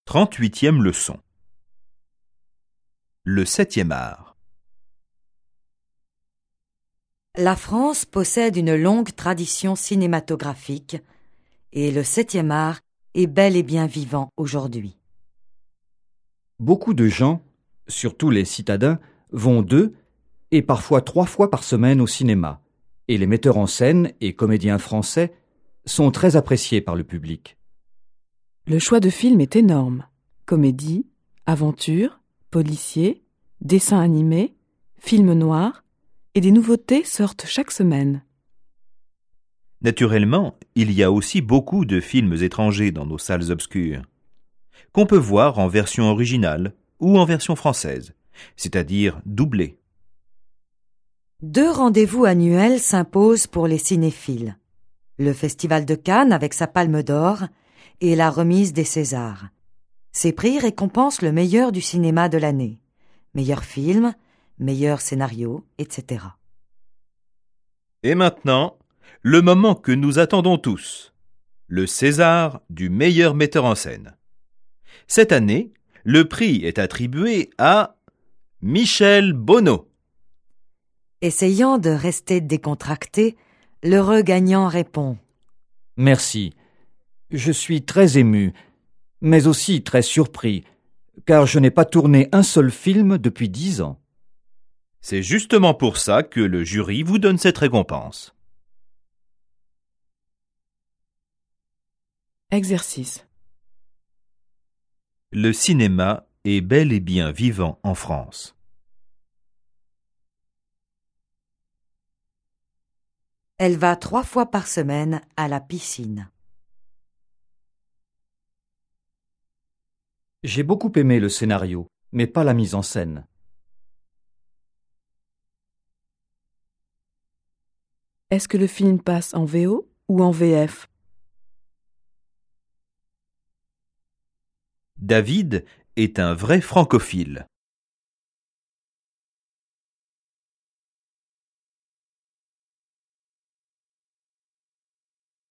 38e leçon. Le 7e art. La France possède une longue tradition cinématographique et le 7e art est bel et bien vivant aujourd'hui. Beaucoup de gens, surtout les citadins, vont 2 et parfois 3 fois par semaine au cinéma, et les metteurs en scène et comédiens français sont très appréciés par le public. Le choix de films est énorme. Comédie, aventure, policier, dessins animés, films noirs, et des nouveautés sortent chaque semaine. Naturellement, il y a aussi beaucoup de films étrangers dans nos salles obscures, qu'on peut voir en version originale ou en version française, c'est-à-dire doublée. 2 rendez-vous annuels s'imposent pour les cinéphiles. Le Festival de Cannes avec sa Palme d'Or et la remise des Césars. Ces prix récompensent le meilleur du cinéma de l'année. Meilleur film, meilleur scénario, etc. Et maintenant, le moment que nous attendons tous, le César du meilleur metteur en scène. Cette année, le prix est attribué à Michel Bonneau. Essayant de rester décontracté, l'heureux gagnant répond « Merci. Je suis très ému, mais aussi très surpris, car je n'ai pas tourné un seul film depuis 10 ans. » C'est justement pour ça que le jury vous donne cette récompense. Exercice. Le cinéma est bel et bien vivant en France. Elle va 3 fois par semaine à la piscine. J'ai beaucoup aimé le scénario, mais pas la mise en scène. Est-ce que le film passe en VO ou en VF? David est un vrai francophile.